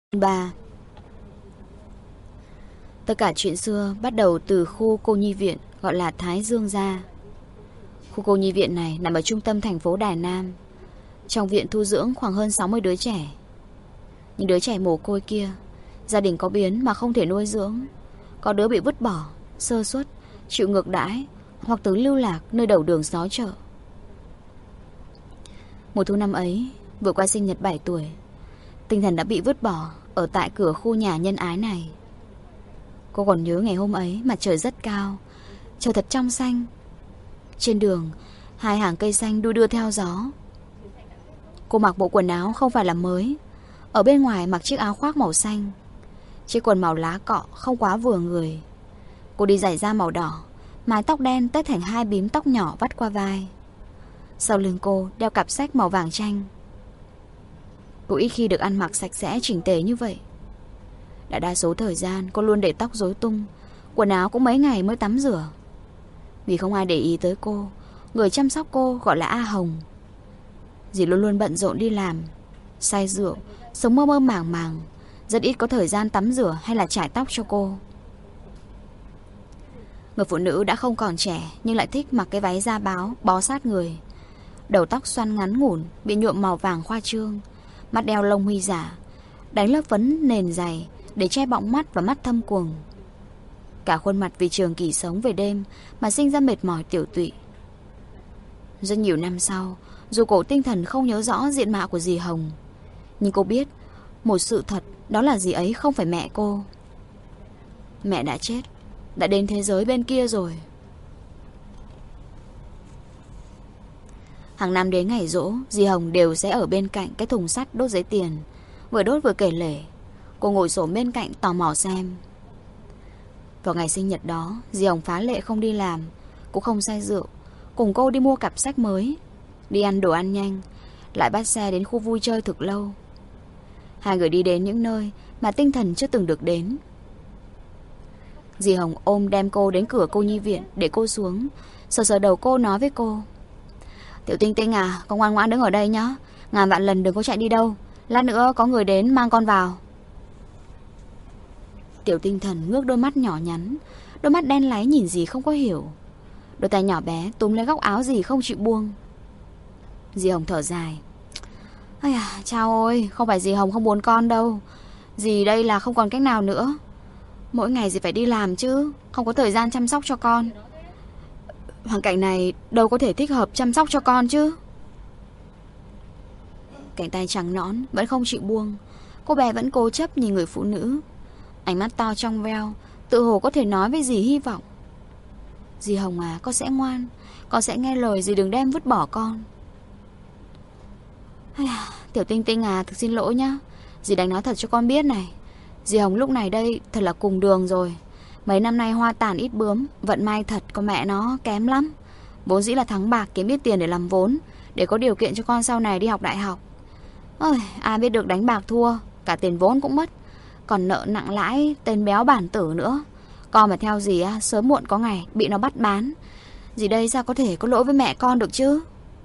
3. Tất cả chuyện xưa bắt đầu từ khu cô nhi viện gọi là Thái Dương Gia. Khu cô nhi viện này nằm ở trung tâm thành phố Đài Nam. Trong viện thu dưỡng khoảng hơn 60 đứa trẻ. Những đứa trẻ mồ côi kia, gia đình có biến mà không thể nuôi dưỡng. Có đứa bị vứt bỏ, sơ suất, chịu ngược đãi, hoặc từng lưu lạc nơi đầu đường xó chợ. Mùa thu năm ấy, vừa qua sinh nhật 7 tuổi, Tinh Thần đã bị vứt bỏ ở tại cửa khu nhà nhân ái này. Cô còn nhớ ngày hôm ấy mặt trời rất cao, trời thật trong xanh. Trên đường, hai hàng cây xanh đu đưa theo gió. Cô mặc bộ quần áo không phải là mới, ở bên ngoài mặc chiếc áo khoác màu xanh, chiếc quần màu lá cọ không quá vừa người. Cô đi giày da màu đỏ, mái tóc đen tết thành hai bím tóc nhỏ vắt qua vai. Sau lưng cô đeo cặp xách màu vàng chanh. Cô ít khi được ăn mặc sạch sẽ chỉnh tề như vậy. Đại đa số thời gian cô luôn để tóc rối tung, quần áo cũng mấy ngày mới tắm rửa. Vì không ai để ý tới cô, người chăm sóc cô gọi là A Hồng. Dì luôn luôn bận rộn đi làm, say rượu, sống mơ mơ màng màng, rất ít có thời gian tắm rửa hay là chải tóc cho cô. Người phụ nữ đã không còn trẻ nhưng lại thích mặc cái váy da báo bó sát người. Đầu tóc xoăn ngắn ngủn bị nhuộm màu vàng khoa trương, mắt đeo lông huy giả, đánh lớp phấn nền dày để che bọng mắt và mắt thâm quầng. Cả khuôn mặt vì trường kỳ sống về đêm mà sinh ra mệt mỏi tiểu tụy. Rất nhiều năm sau, dù cổ Tinh Thần không nhớ rõ diện mạo của dì Hồng, nhưng cô biết một sự thật, đó là dì ấy không phải mẹ cô. Mẹ đã chết, đã đến thế giới bên kia rồi. Hàng năm đến ngày giỗ, dì Hồng đều sẽ ở bên cạnh cái thùng sắt đốt giấy tiền, vừa đốt vừa kể lể. Cô ngồi xổm bên cạnh tò mò xem. Vào ngày sinh nhật đó, dì Hồng phá lệ không đi làm, cũng không say rượu, cùng cô đi mua cặp sách mới, đi ăn đồ ăn nhanh, lại bắt xe đến khu vui chơi thực lâu. Hai người đi đến những nơi mà Tinh Thần chưa từng được đến. Dì Hồng ôm đem cô đến cửa cô nhi viện để cô xuống, sờ sờ đầu cô nói với cô: "Tiểu Tinh Tinh à, con ngoan ngoãn đứng ở đây nhá, ngàn vạn lần đừng có chạy đi đâu, lát nữa có người đến mang con vào." Tiểu Tinh Thần ngước đôi mắt nhỏ nhắn, đôi mắt đen láy nhìn dì không có hiểu. Đôi tay nhỏ bé túm lấy góc áo dì không chịu buông. Dì Hồng thở dài: "Ây à, chao ôi, không phải dì Hồng không muốn con đâu. Dì đây là không còn cách nào nữa. Mỗi ngày dì phải đi làm chứ, không có thời gian chăm sóc cho con. Hoàn cảnh này đâu có thể thích hợp chăm sóc cho con chứ." Cánh tay trắng nõn vẫn không chịu buông. Cô bé vẫn cố chấp nhìn người phụ nữ, ánh mắt to trong veo, tự hồ có thể nói với dì hy vọng: "Dì Hồng à, con sẽ ngoan, con sẽ nghe lời dì, đừng đem vứt bỏ con." "Tiểu Tinh Tinh à, thực xin lỗi nhá. Dì đánh nói thật cho con biết này, dì Hồng lúc này đây thật là cùng đường rồi. Mấy năm nay hoa tàn ít bướm, vận may thật con mẹ nó kém lắm. Vốn dĩ là thắng bạc kiếm ít tiền để làm vốn, để có điều kiện cho con sau này đi học đại học. Ôi, ai biết được đánh bạc thua, cả tiền vốn cũng mất, còn nợ nặng lãi, tên béo bản tử nữa. Con mà theo dì á, sớm muộn có ngày bị nó bắt bán. Dì đây sao có thể có lỗi với mẹ con được chứ?"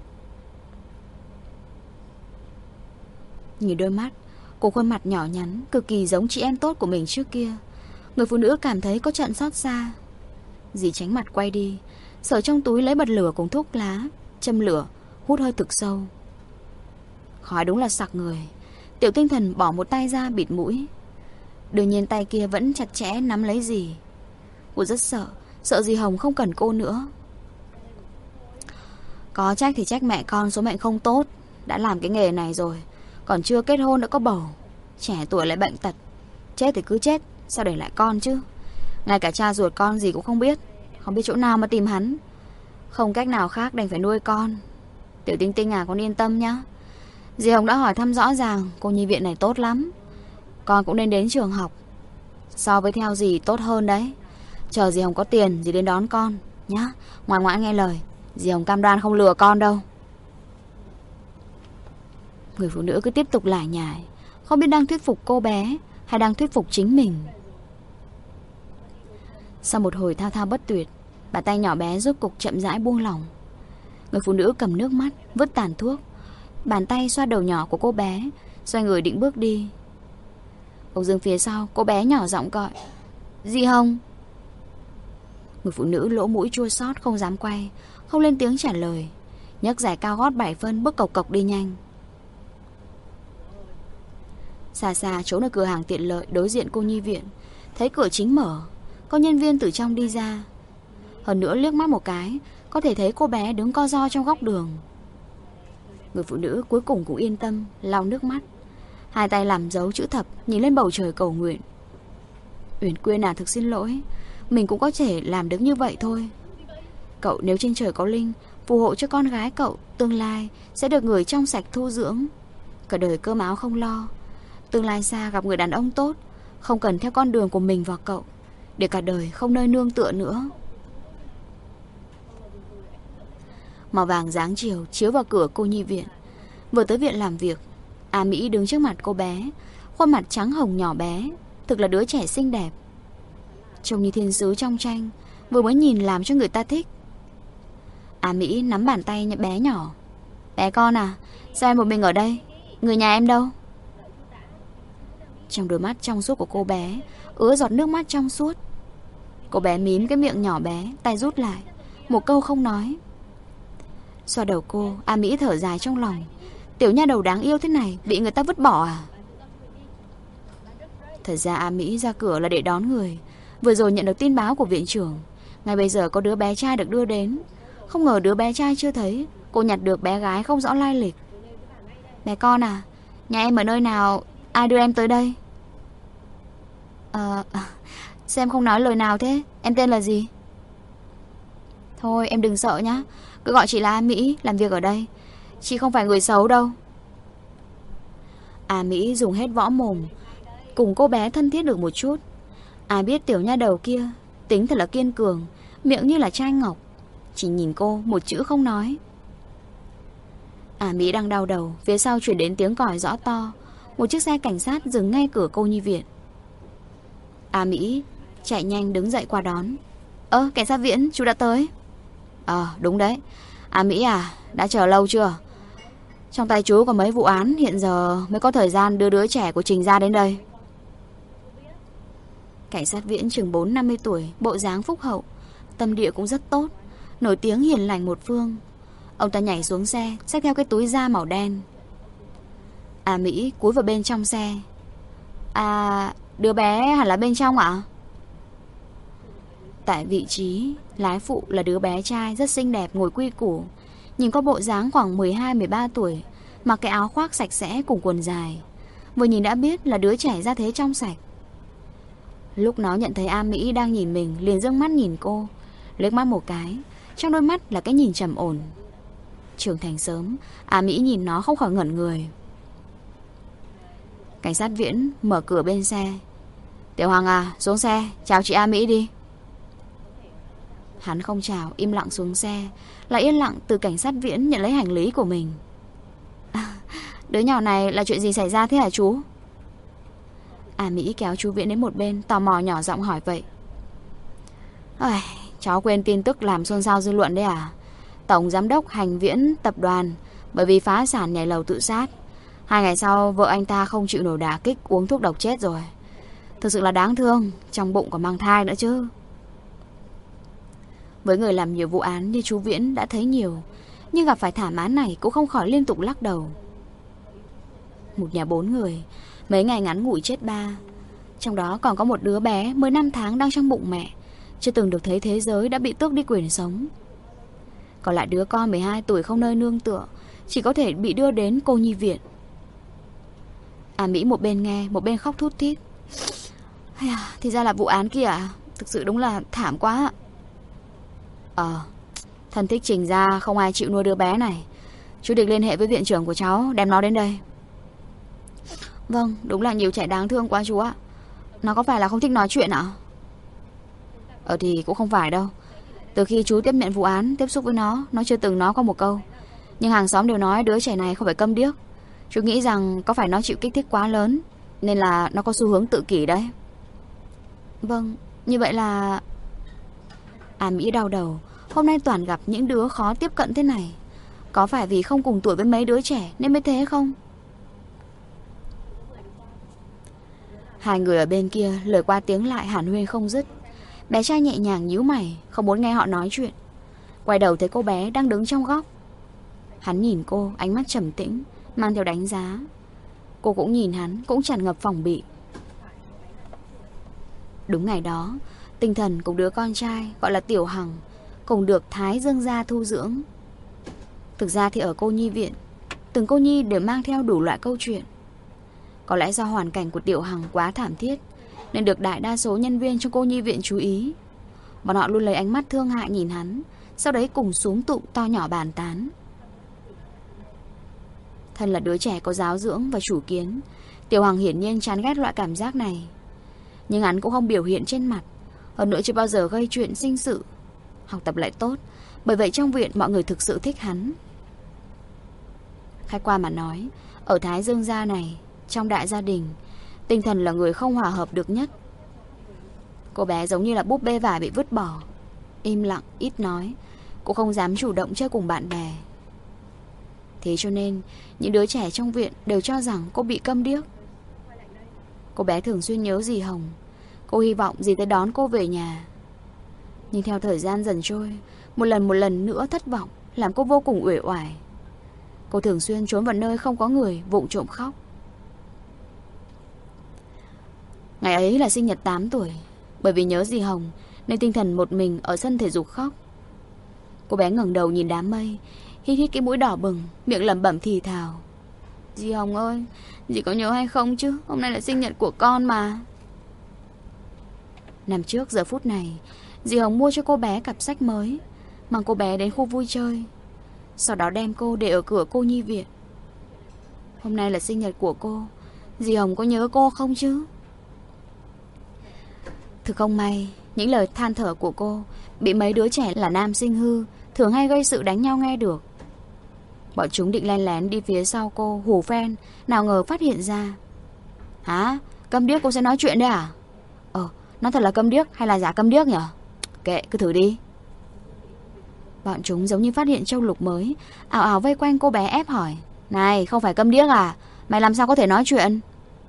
Nhìn đôi mắt, cô khuôn mặt nhỏ nhắn, cực kỳ giống chị em tốt của mình trước kia, người phụ nữ cảm thấy có trận xót xa. Dì tránh mặt quay đi, sờ trong túi lấy bật lửa cùng thuốc lá, châm lửa, hút hơi thực sâu. Khói đúng là sặc người. Tiểu Tinh Thần bỏ một tay ra bịt mũi. Đương nhiên tay kia vẫn chặt chẽ nắm lấy dì. Cô rất sợ, sợ dì Hồng không cần cô nữa. Có trách thì trách mẹ con số mệnh không tốt, đã làm cái nghề này rồi, còn chưa kết hôn đã có bầu, trẻ tuổi lại bệnh tật. Chết thì cứ chết, sao để lại con chứ? Ngay cả cha ruột con gì cũng không biết, không biết chỗ nào mà tìm hắn. Không cách nào khác đành phải nuôi con. Tiểu Tinh Tinh à, con yên tâm nhá. Dì Hồng đã hỏi thăm rõ ràng, cô nhi viện này tốt lắm, con cũng nên đến trường học. So với theo dì tốt hơn đấy. Chờ dì Hồng có tiền dì đến đón con nhá, ngoan ngoãn nghe lời. Dì Hồng cam đoan không lừa con đâu." Người phụ nữ cứ tiếp tục lải nhải, không biết đang thuyết phục cô bé hay đang thuyết phục chính mình. Sau một hồi thao thao bất tuyệt, bàn tay nhỏ bé rốt cục chậm rãi buông lỏng. Người phụ nữ cầm nước mắt, vứt tàn thuốc, bàn tay xoa đầu nhỏ của cô bé, xoay người định bước đi. Âu Dương phía sau, cô bé nhỏ giọng gọi. Di Hồng. Người phụ nữ lỗ mũi chua xót không dám quay, không lên tiếng trả lời, nhấc giày cao gót 7 phân bước cộc cộc đi nhanh. Xa xa trốn ở cửa hàng tiện lợi đối diện cô nhi viện, thấy cửa chính mở, có nhân viên từ trong đi ra. Hơn nữa liếc mắt một cái, có thể thấy cô bé đứng co ro trong góc đường. Người phụ nữ cuối cùng cũng yên tâm, lau nước mắt, hai tay làm dấu chữ thập, nhìn lên bầu trời cầu nguyện. Uyển Quyên à, thực xin lỗi, mình cũng có thể làm được như vậy thôi. Cậu nếu trên trời có linh, phù hộ cho con gái cậu tương lai sẽ được người trong sạch thu dưỡng, cả đời cơm áo không lo. Tương lai xa gặp người đàn ông tốt, không cần theo con đường của mình và cậu, để cả đời không nơi nương tựa nữa. Màu vàng dáng chiều chiếu vào cửa cô nhi viện. Vừa tới viện làm việc, A Mỹ đứng trước mặt cô bé, khuôn mặt trắng hồng nhỏ bé, thực là đứa trẻ xinh đẹp, trông như thiên sứ trong tranh, vừa mới nhìn làm cho người ta thích. A Mỹ nắm bàn tay bé nhỏ. Bé con à, sao em một mình ở đây? Người nhà em đâu? Trong đôi mắt trong suốt của cô bé ứa giọt nước mắt trong suốt. Cô bé mím cái miệng nhỏ bé, tay rút lại, một câu không nói. Xoa đầu cô, A Mỹ thở dài trong lòng. Tiểu nha đầu đáng yêu thế này bị người ta vứt bỏ à? Thật ra A Mỹ ra cửa là để đón người. Vừa rồi nhận được tin báo của viện trưởng, ngay bây giờ có đứa bé trai được đưa đến. Không ngờ đứa bé trai chưa thấy, cô nhặt được bé gái không rõ lai lịch. Bé con à, nhà em ở nơi nào, ai đưa em tới đây? Sao em không nói lời nào thế? Em tên là gì? Thôi em đừng sợ nhá, cứ gọi chị là A Mỹ, làm việc ở đây. Chị không phải người xấu đâu. A Mỹ dùng hết võ mồm cùng cô bé thân thiết được một chút. Ai biết tiểu nha đầu kia tính thật là kiên cường, miệng như là chai ngọc, chỉ nhìn cô một chữ không nói. A Mỹ đang đau đầu, phía sau chuyển đến tiếng còi rõ to. Một chiếc xe cảnh sát dừng ngay cửa cô nhi viện. A Mỹ chạy nhanh đứng dậy qua đón. Cảnh sát Viễn, chú đã tới. Đúng đấy. A Mỹ à, đã chờ lâu chưa? Trong tay chú có mấy vụ án, hiện giờ mới có thời gian đưa đứa trẻ của Trình ra đến đây. Cảnh sát Viễn chừng 40-50 tuổi, bộ dáng phúc hậu, tâm địa cũng rất tốt, nổi tiếng hiền lành một phương. Ông ta nhảy xuống xe, xách theo cái túi da màu đen. A Mỹ cúi vào bên trong xe. Đứa bé hẳn là bên trong ạ? Tại vị trí lái phụ là đứa bé trai rất xinh đẹp, ngồi quy củ, nhìn có bộ dáng khoảng 12-13 tuổi, mặc cái áo khoác sạch sẽ cùng quần dài, vừa nhìn đã biết là đứa trẻ ra thế trong sạch. Lúc nó nhận thấy A Mỹ đang nhìn mình, liền dương mắt nhìn cô, liếc mắt một cái, trong đôi mắt là cái nhìn trầm ổn. Trưởng thành sớm, A Mỹ nhìn nó không khỏi ngẩn người. Cảnh sát Viễn mở cửa bên xe. Tiểu Hoàng à, xuống xe, chào chị A Mỹ đi. Hắn không chào, im lặng xuống xe, lại yên lặng từ cảnh sát Viễn nhận lấy hành lý của mình. Đứa nhỏ này là chuyện gì xảy ra thế hả chú? A Mỹ kéo chú Viễn đến một bên, tò mò nhỏ giọng hỏi vậy. Cháu quên tin tức làm xôn xao dư luận đấy à? Tổng giám đốc Hành Viễn tập đoàn bởi vì phá sản nhảy lầu tự sát. 2 ngày sau vợ anh ta không chịu nổi đả kích, uống thuốc độc chết rồi. Thực sự là đáng thương, trong bụng còn mang thai nữa chứ. Với người làm nhiều vụ án như chú Viễn đã thấy nhiều, nhưng gặp phải thảm án này cũng không khỏi liên tục lắc đầu. Một nhà 4 người, mấy ngày ngắn ngủi chết 3. Trong đó còn có một đứa bé mới 5 tháng đang trong bụng mẹ, chưa từng được thấy thế giới đã bị tước đi quyền sống. Còn lại đứa con 12 tuổi không nơi nương tựa, chỉ có thể bị đưa đến cô nhi viện. A Mỹ một bên nghe một bên khóc thút thít. Thì ra là vụ án kia à? Thực sự đúng là thảm quá. Thân thích Trình ra không ai chịu nuôi đứa bé này. Chú định liên hệ với viện trưởng của cháu, đem nó đến đây. Vâng, đúng là nhiều trẻ đáng thương quá chú ạ. Nó có phải là không thích nói chuyện ạ? Thì cũng không phải đâu. Từ khi chú tiếp nhận vụ án, tiếp xúc với nó chưa từng nói qua một câu. Nhưng hàng xóm đều nói đứa trẻ này không phải câm điếc. Chú nghĩ rằng có phải nó chịu kích thích quá lớn, nên là nó có xu hướng tự kỷ đấy. Vâng, như vậy là... A Mỹ đau đầu. Hôm nay toàn gặp những đứa khó tiếp cận thế này. Có phải vì không cùng tuổi với mấy đứa trẻ nên mới thế không? Hai người ở bên kia lời qua tiếng lại hàn huyên không dứt. Bé trai nhẹ nhàng nhíu mày, không muốn nghe họ nói chuyện. Quay đầu thấy cô bé đang đứng trong góc. Hắn nhìn cô, ánh mắt trầm tĩnh, mang theo đánh giá. Cô cũng nhìn hắn, cũng tràn ngập phòng bị. Đúng ngày đó, Tinh Thần cùng đứa con trai gọi là Tiểu Hằng cùng được Thái Dương gia thu dưỡng. Thực ra thì ở cô nhi viện, từng cô nhi đều mang theo đủ loại câu chuyện. Có lẽ do hoàn cảnh của Tiểu Hằng quá thảm thiết nên được đại đa số nhân viên trong cô nhi viện chú ý. Bọn họ luôn lấy ánh mắt thương hại nhìn hắn, sau đấy cùng súm tụng to nhỏ bàn tán. Thân là đứa trẻ có giáo dưỡng và chủ kiến, Tiểu Hằng hiển nhiên chán ghét loại cảm giác này. Nhưng hắn cũng không biểu hiện trên mặt. Hơn nữa chưa bao giờ gây chuyện sinh sự. Học tập lại tốt, bởi vậy trong viện mọi người thực sự thích hắn. Khách quan mà nói, ở Thái Dương gia này, trong đại gia đình, Tinh Thần là người không hòa hợp được nhất. Cô bé giống như là búp bê vải bị vứt bỏ, im lặng, ít nói. Cô không dám chủ động chơi cùng bạn bè. Thế cho nên những đứa trẻ trong viện đều cho rằng cô bị câm điếc. Cô bé thường xuyên nhớ dì Hồng. Cô hy vọng dì tới đón cô về nhà. Nhưng theo thời gian dần trôi, một lần nữa thất vọng làm cô vô cùng uể oải. Cô thường xuyên trốn vào nơi không có người, vụng trộm khóc. Ngày ấy là sinh nhật 8 tuổi. Bởi vì nhớ dì Hồng nên Tinh Thần một mình ở sân thể dục khóc. Cô bé ngẩng đầu nhìn đám mây, hít hít cái mũi đỏ bừng, miệng lẩm bẩm thì thào: Dì Hồng ơi, dì có nhớ hay không chứ? Hôm nay là sinh nhật của con mà. Năm trước giờ phút này, dì Hồng mua cho cô bé cặp sách mới, mang cô bé đến khu vui chơi, sau đó đem cô để ở cửa cô nhi viện. Hôm nay là sinh nhật của cô, dì Hồng có nhớ cô không chứ? Thực không may, những lời than thở của cô bị mấy đứa trẻ là nam sinh hư, thường hay gây sự đánh nhau nghe được. Bọn chúng định len lén đi phía sau cô hù phen, nào ngờ phát hiện ra. Hả? Câm điếc cô sẽ nói chuyện đấy à? Nó thật là câm điếc hay là giả câm điếc nhỉ? Kệ, cứ thử đi. Bọn chúng giống như phát hiện châu lục mới, ảo ảo vây quanh cô bé ép hỏi: Này, không phải câm điếc à? Mày làm sao có thể nói chuyện?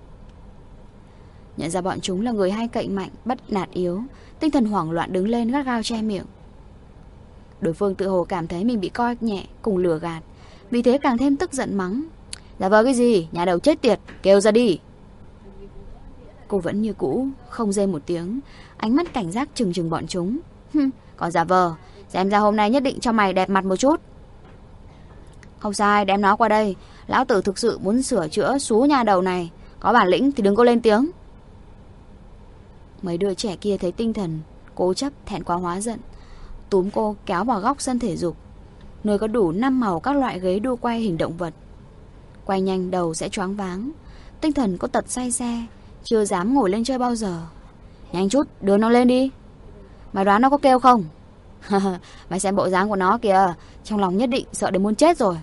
Nhận ra bọn chúng là người hay cậy mạnh, bắt nạt yếu, Tinh Thần hoảng loạn đứng lên gắt gao che miệng. Đối phương tự hồ cảm thấy mình bị coi nhẹ, cùng lừa gạt, vì thế càng thêm tức giận mắng: Giả vờ cái gì? Nhà đầu chết tiệt, kêu ra đi. Cô vẫn như cũ, không rên một tiếng, ánh mắt cảnh giác trừng trừng bọn chúng. Còn giả vờ, xem ra hôm nay nhất định cho mày đẹp mặt một chút. Không sai, đem nó qua đây. Lão tử thực sự muốn sửa chữa xú nhà đầu này. Có bản lĩnh thì đừng có lên tiếng. Mấy đứa trẻ kia thấy Tinh Thần cố chấp thẹn quá hóa giận, túm cô kéo vào góc sân thể dục, nơi có đủ 5 màu các loại ghế đua quay hình động vật. Quay nhanh đầu sẽ choáng váng. Tinh Thần có tật say xe, chưa dám ngồi lên chơi bao giờ. Nhanh chút, đưa nó lên đi. Mày đoán nó có kêu không? Mày xem bộ dáng của nó kìa, trong lòng nhất định sợ đến muốn chết rồi.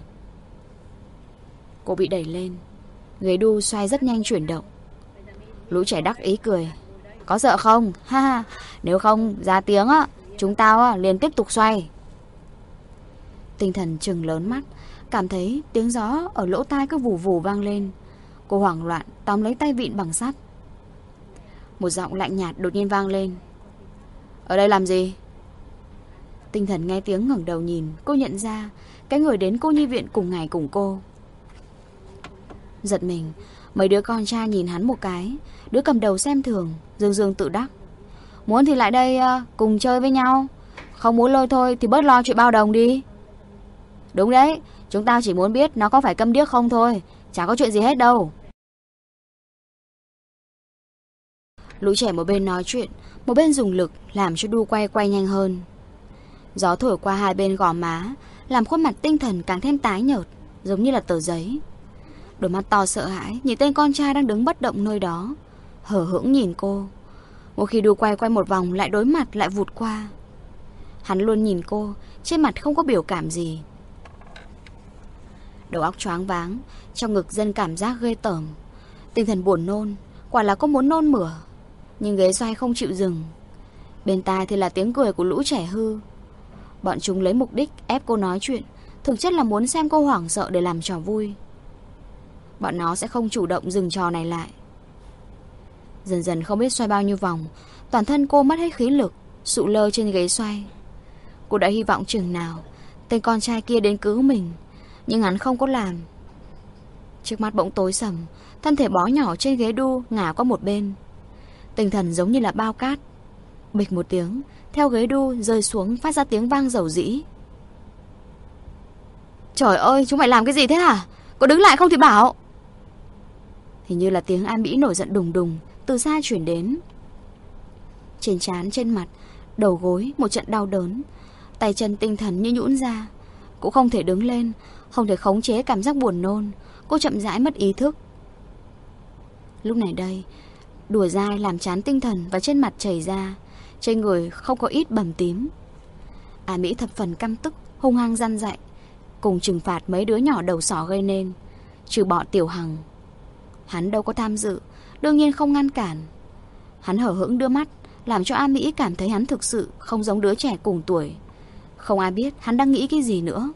Cô bị đẩy lên, ghế đu xoay rất nhanh chuyển động. Lũ trẻ đắc ý cười: Có sợ không? Ha ha, nếu không ra tiếng á, chúng tao liền tiếp tục xoay. Tinh Thần trừng lớn mắt, cảm thấy tiếng gió ở lỗ tai cứ vù vù vang lên. Cô hoảng loạn tóm lấy tay vịn bằng sắt. Một giọng lạnh nhạt đột nhiên vang lên: Ở đây làm gì? Tinh Thần nghe tiếng ngẩng đầu nhìn, cô nhận ra cái người đến cô nhi viện cùng ngày cùng cô. Giật mình, mấy đứa con trai nhìn hắn một cái. Đứa cầm đầu xem thường, dương tự đắc: Muốn thì lại đây cùng chơi với nhau, không muốn lôi thôi thì bớt lo chuyện bao đồng đi. Đúng đấy, chúng tao chỉ muốn biết nó có phải câm điếc không thôi, chả có chuyện gì hết đâu. Lũ trẻ một bên nói chuyện, một bên dùng lực làm cho đu quay nhanh hơn. Gió thổi qua hai bên gò má, làm khuôn mặt Tinh Thần càng thêm tái nhợt, giống như là tờ giấy. Đôi mắt to sợ hãi nhìn tên con trai đang đứng bất động nơi đó, hờ hững nhìn cô. Một khi đu quay một vòng lại đối mặt lại vụt qua. Hắn luôn nhìn cô, trên mặt không có biểu cảm gì. Đầu óc choáng váng, trong ngực dâng cảm giác ghê tởm. Tinh Thần buồn nôn, quả là có muốn nôn mửa. Nhưng ghế xoay không chịu dừng. Bên tai thì là tiếng cười của lũ trẻ hư. Bọn chúng lấy mục đích ép cô nói chuyện, thực chất là muốn xem cô hoảng sợ để làm trò vui. Bọn nó sẽ không chủ động dừng trò này lại. Dần dần không biết xoay bao nhiêu vòng, toàn thân cô mất hết khí lực, sụ lơ trên ghế xoay. Cô đã hy vọng chừng nào tên con trai kia đến cứu mình, nhưng hắn không có làm. Trước mắt bỗng tối sầm, thân thể bó nhỏ trên ghế đu ngả qua một bên. Tinh thần giống như là bao cát. Bịch một tiếng, theo ghế đu rơi xuống phát ra tiếng vang rầu rĩ. Trời ơi, chúng mày làm cái gì thế hả? Có đứng lại không thì bảo. Hình như là tiếng An Mỹ nổi giận đùng đùng từ xa chuyển đến. Trên trán, trên mặt, đầu gối một trận đau đớn. Tay chân tinh thần như nhũn ra. Cũng không thể đứng lên, không thể khống chế cảm giác buồn nôn. Cô chậm rãi mất ý thức. Lúc này đây, đùa dai làm chán tinh thần và trên mặt chảy ra, trên người không có ít bầm tím. An Mỹ thập phần căm tức, hung hăng răn dạy, cùng trừng phạt mấy đứa nhỏ đầu sỏ gây nên, trừ bỏ Tiểu Hằng. Hắn đâu có tham dự, đương nhiên không ngăn cản. Hắn hở hững đưa mắt, làm cho An Mỹ cảm thấy hắn thực sự không giống đứa trẻ cùng tuổi. Không ai biết hắn đang nghĩ cái gì nữa.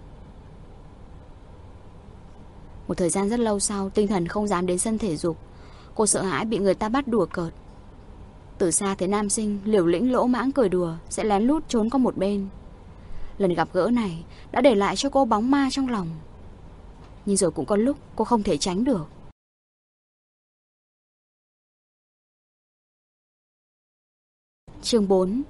Một thời gian rất lâu sau, tinh thần không dám đến sân thể dục. Cô sợ hãi bị người ta bắt đùa cợt. Từ xa thấy nam sinh liều lĩnh lỗ mãng cười đùa, sẽ lén lút trốn qua một bên. Lần gặp gỡ này đã để lại cho cô bóng ma trong lòng. Nhưng rồi cũng có lúc cô không thể tránh được. Chương 4.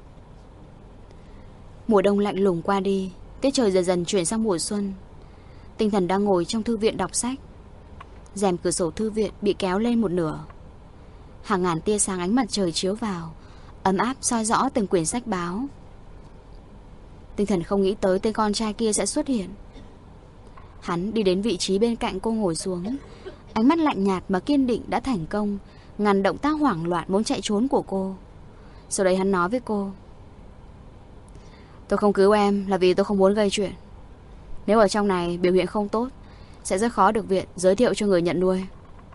Mùa đông lạnh lùng qua đi, cái trời dần dần chuyển sang mùa xuân. Tinh thần đang ngồi trong thư viện đọc sách. Rèm cửa sổ thư viện bị kéo lên một nửa. Hàng ngàn tia sáng ánh mặt trời chiếu vào, ấm áp soi rõ từng quyển sách báo. Tinh thần không nghĩ tới tên con trai kia sẽ xuất hiện. Hắn đi đến vị trí bên cạnh cô ngồi xuống. Ánh mắt lạnh nhạt mà kiên định đã thành công ngăn động tác hoảng loạn muốn chạy trốn của cô. Sau đấy hắn nói với cô: Tôi không cứu em là vì tôi không muốn gây chuyện. Nếu ở trong này biểu hiện không tốt, sẽ rất khó được viện giới thiệu cho người nhận nuôi.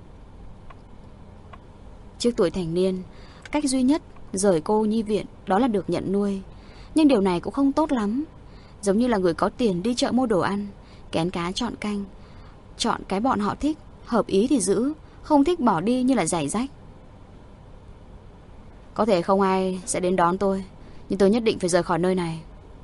Trước tuổi thành niên, cách duy nhất rời cô nhi viện đó là được nhận nuôi. Nhưng điều này cũng không tốt lắm. Giống như là người có tiền đi chợ mua đồ ăn, kén cá chọn canh, chọn cái bọn họ thích, hợp ý thì giữ, không thích bỏ đi như là giày rách. Có thể không ai sẽ đến đón tôi, nhưng tôi nhất định phải rời khỏi nơi này.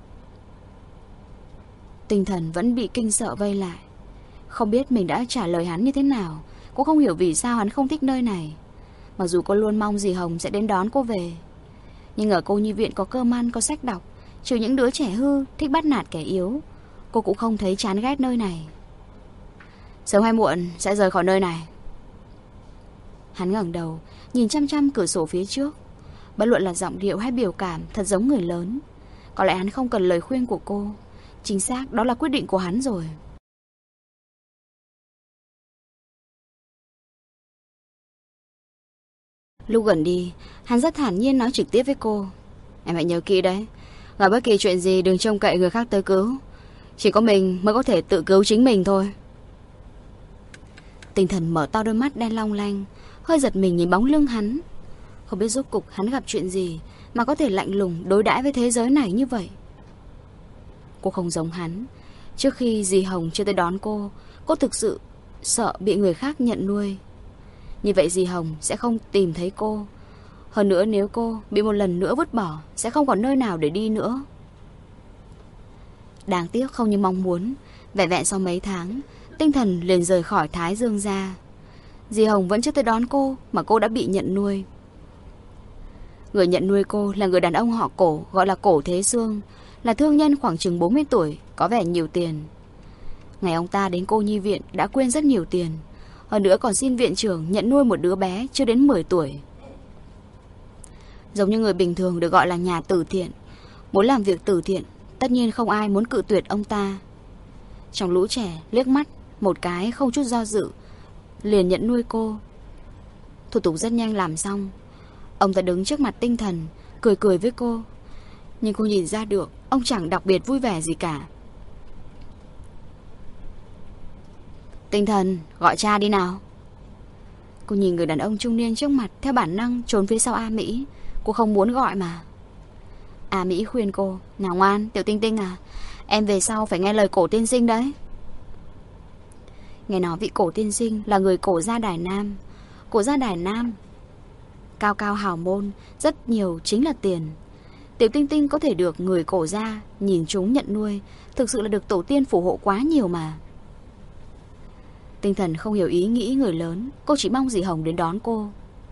Tinh thần vẫn bị kinh sợ vây lại. Không biết mình đã trả lời hắn như thế nào. Cô không hiểu vì sao hắn không thích nơi này. Mặc dù cô luôn mong dì Hồng sẽ đến đón cô về. Nhưng ở cô nhi viện có cơm ăn, có sách đọc. Trừ những đứa trẻ hư, thích bắt nạt kẻ yếu, cô cũng không thấy chán ghét nơi này. Sớm hay muộn sẽ rời khỏi nơi này. Hắn ngẩng đầu, nhìn chăm chăm cửa sổ phía trước. Bất luận là giọng điệu hay biểu cảm thật giống người lớn. Có lẽ hắn không cần lời khuyên của cô. Chính xác đó là quyết định của hắn rồi. Lúc gần đi, hắn rất thản nhiên nói trực tiếp với cô: Em hãy nhớ kỹ đấy, gặp bất kỳ chuyện gì đừng trông cậy người khác tới cứu. Chỉ có mình mới có thể tự cứu chính mình thôi. Tinh thần mở to đôi mắt đen long lanh, hơi giật mình nhìn bóng lưng hắn. Không biết rốt cục hắn gặp chuyện gì mà có thể lạnh lùng đối đãi với thế giới này như vậy. Cô không giống hắn. Trước khi dì Hồng chưa tới đón cô thực sự sợ bị người khác nhận nuôi. Như vậy dì Hồng sẽ không tìm thấy cô. Hơn nữa nếu cô bị một lần nữa vứt bỏ, sẽ không còn nơi nào để đi nữa. Đáng tiếc không như mong muốn, vẻn vẹn sau mấy tháng, tinh thần liền rời khỏi Thái Dương gia. Dì Hồng vẫn chưa tới đón cô mà cô đã bị nhận nuôi. Người nhận nuôi cô là người đàn ông họ Cổ, gọi là Cổ Thế Sương, là thương nhân khoảng chừng 40 tuổi, có vẻ nhiều tiền. Ngày ông ta đến cô nhi viện đã quyên rất nhiều tiền. Hơn nữa còn xin viện trưởng nhận nuôi một đứa bé chưa đến 10 tuổi. Giống như người bình thường được gọi là nhà từ thiện. Muốn làm việc từ thiện, tất nhiên không ai muốn cự tuyệt ông ta. Trong lũ trẻ liếc mắt một cái không chút do dự, liền nhận nuôi cô. Thủ tục rất nhanh làm xong. Ông ta đứng trước mặt tinh thần, cười cười với cô. Nhưng cô nhìn ra được ông chẳng đặc biệt vui vẻ gì cả. Tinh thần, gọi cha đi nào. Cô nhìn người đàn ông trung niên trước mặt, theo bản năng trốn phía sau A Mỹ. Cô không muốn gọi mà. A Mỹ khuyên cô: Nào ngoan, Tiểu Tinh Tinh à, em về sau phải nghe lời Cổ tiên sinh đấy. Nghe nói vị Cổ tiên sinh là người Cổ gia Đài Nam. Cổ gia Đài Nam cao cao hào môn, rất nhiều chính là tiền. Tiểu Tinh Tinh có thể được người cổ gia nhìn chúng nhận nuôi, thực sự là được tổ tiên phù hộ quá nhiều mà. Tinh Thần không hiểu ý nghĩ người lớn, cô chỉ mong dì Hồng đến đón cô.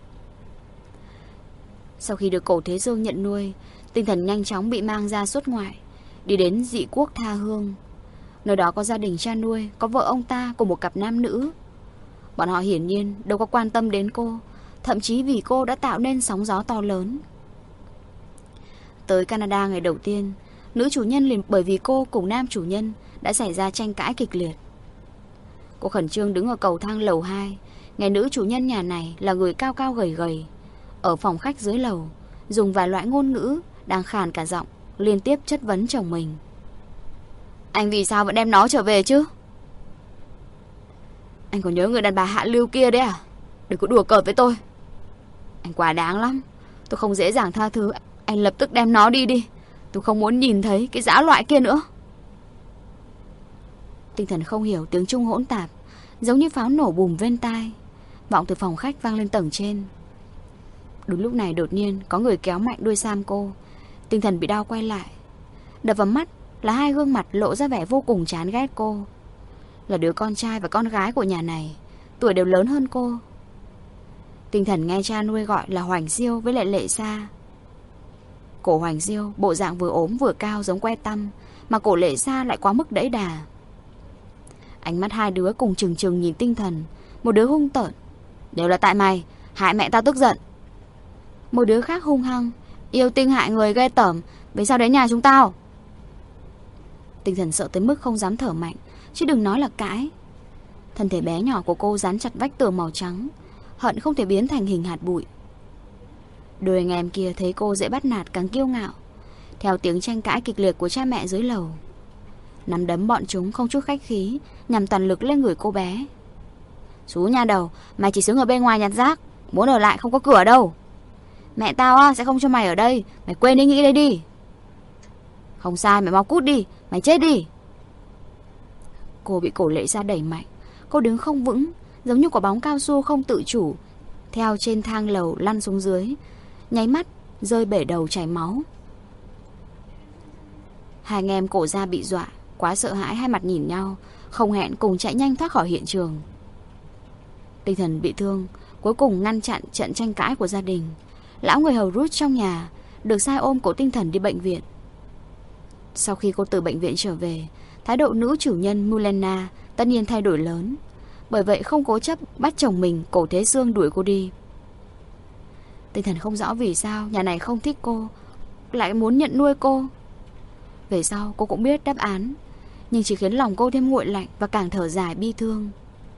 Sau khi được Cổ Thế Dương nhận nuôi, Tinh Thần nhanh chóng bị mang ra xuất ngoại, đi đến dị quốc tha hương. Nơi đó có gia đình cha nuôi, có vợ ông ta cùng một cặp nam nữ. Bọn họ hiển nhiên đâu có quan tâm đến cô, thậm chí vì cô đã tạo nên sóng gió to lớn. Tới Canada ngày đầu tiên, nữ chủ nhân liền bởi vì cô cùng nam chủ nhân đã xảy ra tranh cãi kịch liệt. Cô khẩn trương đứng ở cầu thang lầu 2, nghe nữ chủ nhân nhà này là người cao cao gầy gầy, ở phòng khách dưới lầu, dùng vài loại ngôn ngữ đang khàn cả giọng, liên tiếp chất vấn chồng mình. Anh vì sao vẫn đem nó trở về chứ? Anh còn nhớ người đàn bà hạ lưu kia đấy à? Đừng có đùa cợt với tôi. Anh quá đáng lắm. Tôi không dễ dàng tha thứ. Anh lập tức đem nó đi đi. Tôi không muốn nhìn thấy cái dã loại kia nữa. Tinh Thần không hiểu tiếng Trung hỗn tạp, giống như pháo nổ bùm bên tai, vọng từ phòng khách vang lên tầng trên. Đúng lúc này đột nhiên có người kéo mạnh đuôi sam cô. Tinh Thần bị đau quay lại. Đập vào mắt là hai gương mặt lộ ra vẻ vô cùng chán ghét cô. Là đứa con trai và con gái của nhà này, tuổi đều lớn hơn cô. Tinh Thần nghe cha nuôi gọi là Hoành Diêu với lại Lệ Sa. Cổ Hoành Diêu bộ dạng vừa ốm vừa cao giống que tăm, mà cổ Lệ Sa lại quá mức đẫy đà. Ánh mắt hai đứa cùng trừng trừng nhìn Tinh Thần, một đứa hung tợn: đều là tại mày, hại mẹ tao tức giận. Một đứa khác hung hăng: yêu Tinh hại người ghê tởm, vì sao đến nhà chúng tao? Tinh Thần sợ tới mức không dám thở mạnh, chứ đừng nói là cãi. Thân thể bé nhỏ của cô dán chặt vách tường màu trắng, hận không thể biến thành hình hạt bụi. Đôi anh em kia thấy cô dễ bắt nạt càng kiêu ngạo, theo tiếng tranh cãi kịch liệt của cha mẹ dưới lầu. Nắm đấm bọn chúng không chút khách khí, nhằm toàn lực lên người cô bé. Xú nha đầu, mày chỉ xứng ở bên ngoài nhặt rác, muốn ở lại không có cửa đâu. Mẹ tao sẽ không cho mày ở đây, mày quên ý nghĩ đấy đi. Không sai, mày mau cút đi, mày chết đi. Cô bị cổ Lệ Sa đẩy mạnh, cô đứng không vững, giống như quả bóng cao su không tự chủ, theo trên thang lầu lăn xuống dưới, nháy mắt rơi bể đầu chảy máu. Hai anh em cổ gia bị dọa, quá sợ hãi, hai mặt nhìn nhau, không hẹn cùng chạy nhanh thoát khỏi hiện trường. Tinh Thần bị thương, cuối cùng ngăn chặn trận tranh cãi của gia đình. Lão người hầu Ruth trong nhà được sai ôm cổ Tinh Thần đi bệnh viện. Sau khi cô từ bệnh viện trở về, thái độ nữ chủ nhân Mulena tất nhiên thay đổi lớn, bởi vậy không cố chấp bắt chồng mình Cổ Thế Dương đuổi cô đi. Tinh Thần không rõ vì sao nhà này không thích cô, lại muốn nhận nuôi cô. Về sau cô cũng biết đáp án, nhưng chỉ khiến lòng cô thêm nguội lạnh và càng thở dài bi thương.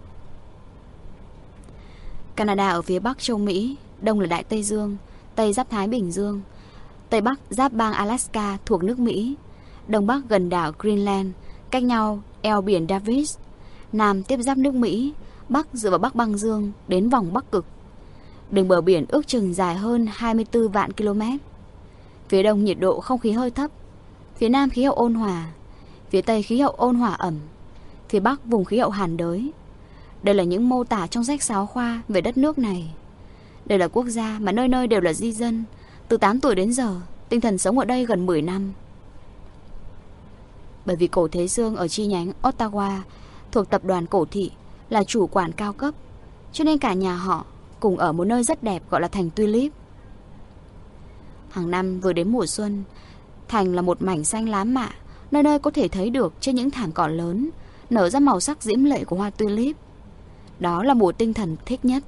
Canada ở phía bắc châu Mỹ, đông là Đại Tây Dương, tây giáp Thái Bình Dương, tây bắc giáp bang Alaska thuộc nước Mỹ, đông bắc gần đảo Greenland, cách nhau eo biển Davis, nam tiếp giáp nước Mỹ, bắc dựa vào Bắc băng dương đến vòng Bắc Cực. Đường bờ biển ước chừng dài hơn 24 vạn km. Phía đông nhiệt độ không khí hơi thấp, phía nam khí hậu ôn hòa, phía tây khí hậu ôn hòa ẩm, phía bắc vùng khí hậu hàn đới. Đây là những mô tả trong sách giáo khoa về đất nước này. Đây là quốc gia mà nơi nơi đều là di dân. Từ 8 tuổi đến giờ, Tinh Thần sống ở đây gần 10 năm. Bởi vì Cổ Thế Dương ở chi nhánh Ottawa thuộc tập đoàn Cổ Thị là chủ quản cao cấp, cho nên cả nhà họ cùng ở một nơi rất đẹp gọi là thành Tulip. Hàng năm vừa đến mùa xuân, thành là một mảnh xanh lá mạ, nơi nơi có thể thấy được trên những thảm cỏ lớn nở ra màu sắc diễm lệ của hoa tulip. Đó là mùa Tinh Thần thích nhất.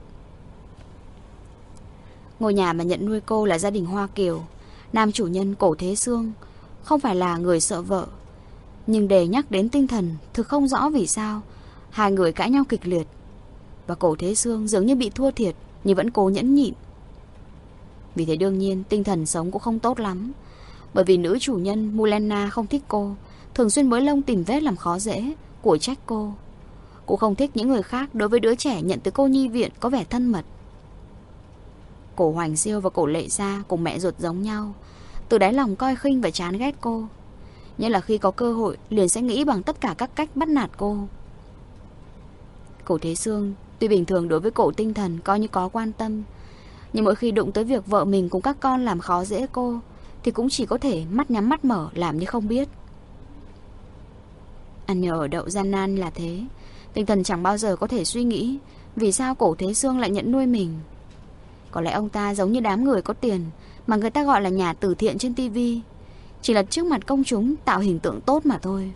Ngôi nhà mà nhận nuôi cô là gia đình Hoa Kiều. Nam chủ nhân Cổ Thế Dương không phải là người sợ vợ, nhưng để nhắc đến Tinh Thần, thực không rõ vì sao hai người cãi nhau kịch liệt, và Cổ Thế Dương dường như bị thua thiệt nhưng vẫn cố nhẫn nhịn. Vì thế đương nhiên Tinh Thần sống cũng không tốt lắm, bởi vì nữ chủ nhân Mulena không thích cô, thường xuyên bới lông tìm vết làm khó dễ, của trách cô. Cũng không thích những người khác đối với đứa trẻ nhận từ cô nhi viện có vẻ thân mật. Cổ Hoành Diêu và Cổ Lệ Sa cùng mẹ ruột giống nhau, từ đáy lòng coi khinh và chán ghét cô, nghĩa là khi có cơ hội liền sẽ nghĩ bằng tất cả các cách bắt nạt cô. Cổ Thế Dương tuy bình thường đối với Cổ Tinh Thần coi như có quan tâm, Nhưng mỗi khi đụng tới việc vợ mình cùng các con làm khó dễ cô thì cũng chỉ có thể mắt nhắm mắt mở làm như không biết. Ăn nhờ ở đậu gian nan là thế. Tinh thần chẳng bao giờ có thể suy nghĩ vì sao Cổ Thế Sương lại nhận nuôi mình. Có lẽ ông ta giống như đám người có tiền mà người ta gọi là nhà từ thiện trên tivi, chỉ là trước mặt công chúng tạo hình tượng tốt mà thôi.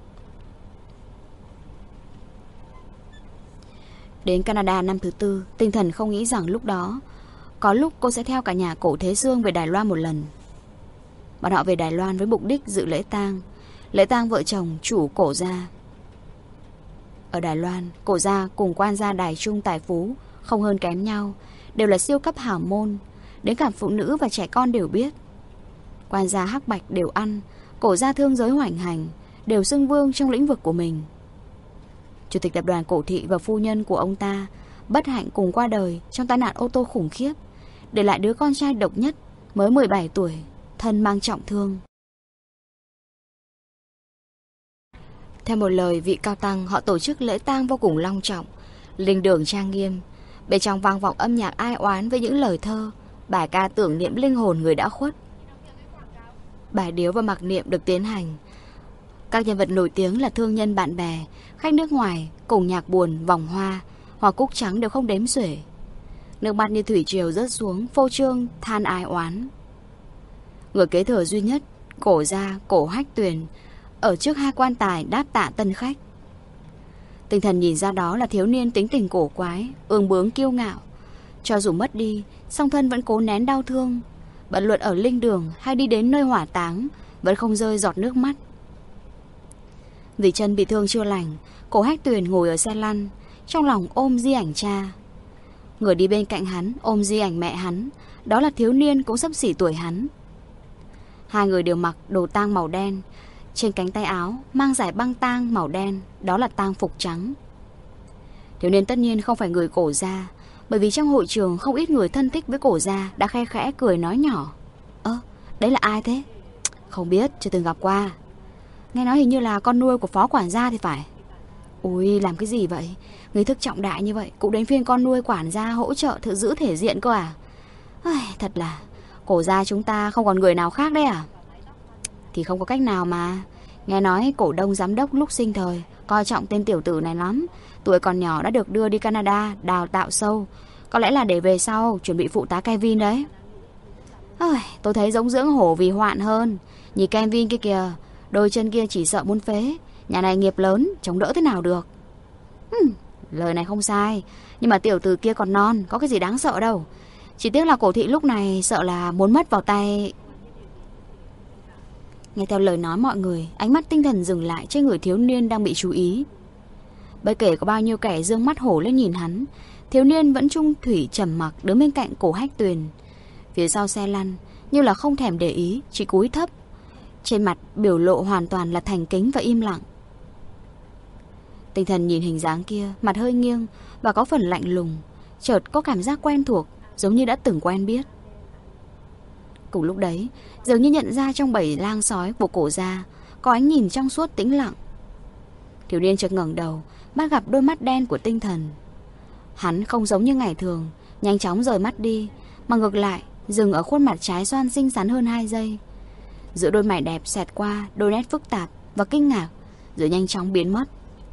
Đến Canada năm thứ 4, Tinh thần không nghĩ rằng lúc đó có lúc cô sẽ theo cả nhà Cổ Thế Sương về Đài Loan một lần. Bọn họ về Đài Loan với mục đích dự lễ tang vợ chồng chủ Cổ gia. Ở Đài Loan, Cổ gia cùng quan gia Đài Trung tài phú không hơn kém nhau, đều là siêu cấp hào môn, đến cả phụ nữ và trẻ con đều biết. Quan gia hắc bạch đều ăn, Cổ gia thương giới hoành hành, đều xưng vương trong lĩnh vực của mình. Chủ tịch tập đoàn Cổ thị và phu nhân của ông ta bất hạnh cùng qua đời trong tai nạn ô tô khủng khiếp, để lại đứa con trai độc nhất mới 17 tuổi, thân mang trọng thương. Theo một lời vị cao tăng, họ tổ chức lễ tang vô cùng long trọng, linh đường trang nghiêm. Bên trong vang vọng âm nhạc ai oán với những lời thơ, bài ca tưởng niệm linh hồn người đã khuất. Bài điếu và mặc niệm được tiến hành. Các nhân vật nổi tiếng là thương nhân bạn bè, khách nước ngoài cùng nhạc buồn, vòng hoa cúc trắng đều không đếm xuể. Nước mắt như thủy triều rớt xuống, phô trương than ai oán. Người kế thừa duy nhất, Cổ gia Cổ Hách Tuyền, ở trước hai quan tài đáp tạ tân khách. Tinh thần nhìn ra đó là thiếu niên tính tình cổ quái, ương bướng kiêu ngạo. Cho dù mất đi, song thân vẫn cố nén đau thương. Bận luận ở linh đường hay đi đến nơi hỏa táng, vẫn không rơi giọt nước mắt. Vì chân bị thương chưa lành, Cổ Hách Tuyền ngồi ở xe lăn, trong lòng ôm di ảnh cha. Người đi bên cạnh hắn ôm di ảnh mẹ hắn, đó là thiếu niên cũng xấp xỉ tuổi hắn. Hai người đều mặc đồ tang màu đen, trên cánh tay áo mang dải băng tang màu đen, đó là tang phục trắng. Thiếu niên tất nhiên không phải người Cổ gia, bởi vì trong hội trường không ít người thân thích với Cổ gia đã khe khẽ cười nói nhỏ: đấy là ai thế? Không biết, chưa từng gặp qua. Nghe nói hình như là con nuôi của phó quản gia thì phải. Ui, làm cái gì vậy? Nghi thức trọng đại như vậy cũng đến phiên con nuôi quản gia hỗ trợ giữ thể diện cơ à? Thật là Cổ gia chúng ta không còn người nào khác đấy à? Thì không có cách nào mà. Nghe nói cổ đông giám đốc lúc sinh thời coi trọng tên tiểu tử này lắm. Tuổi còn nhỏ đã được đưa đi Canada đào tạo sâu, có lẽ là để về sau chuẩn bị phụ tá Kevin đấy. Tôi thấy giống dưỡng hổ vì hoạn hơn. Nhìn Kevin kia kìa, đôi chân kia chỉ sợ muốn phế. Nhà này nghiệp lớn, chống đỡ thế nào được. Lời này không sai, nhưng mà tiểu tử kia còn non, có cái gì đáng sợ đâu. Chỉ tiếc là Cổ thị lúc này sợ là muốn mất vào tay. Nghe theo lời nói mọi người, ánh mắt tinh thần dừng lại trên người thiếu niên đang bị chú ý. Bất kể có bao nhiêu kẻ dương mắt hổ lên nhìn hắn, thiếu niên vẫn trung thủy trầm mặc đứng bên cạnh Cổ Hách Tuyền. Phía sau xe lăn, như là không thèm để ý, chỉ cúi thấp. Trên mặt biểu lộ hoàn toàn là thành kính và im lặng. Tinh thần nhìn hình dáng kia, mặt hơi nghiêng và có phần lạnh lùng, chợt có cảm giác quen thuộc, giống như đã từng quen biết. Cùng lúc đấy, dường như nhận ra trong bầy lang sói của Cổ gia có ánh nhìn trong suốt tĩnh lặng. Thiếu niên chợt ngẩng đầu, bắt gặp đôi mắt đen của tinh thần. Hắn không giống như ngày thường, nhanh chóng rời mắt đi, mà ngược lại dừng ở khuôn mặt trái xoan xinh xắn hơn 2 giây. Giữa đôi mày đẹp xẹt qua đôi nét phức tạp và kinh ngạc, rồi nhanh chóng biến mất.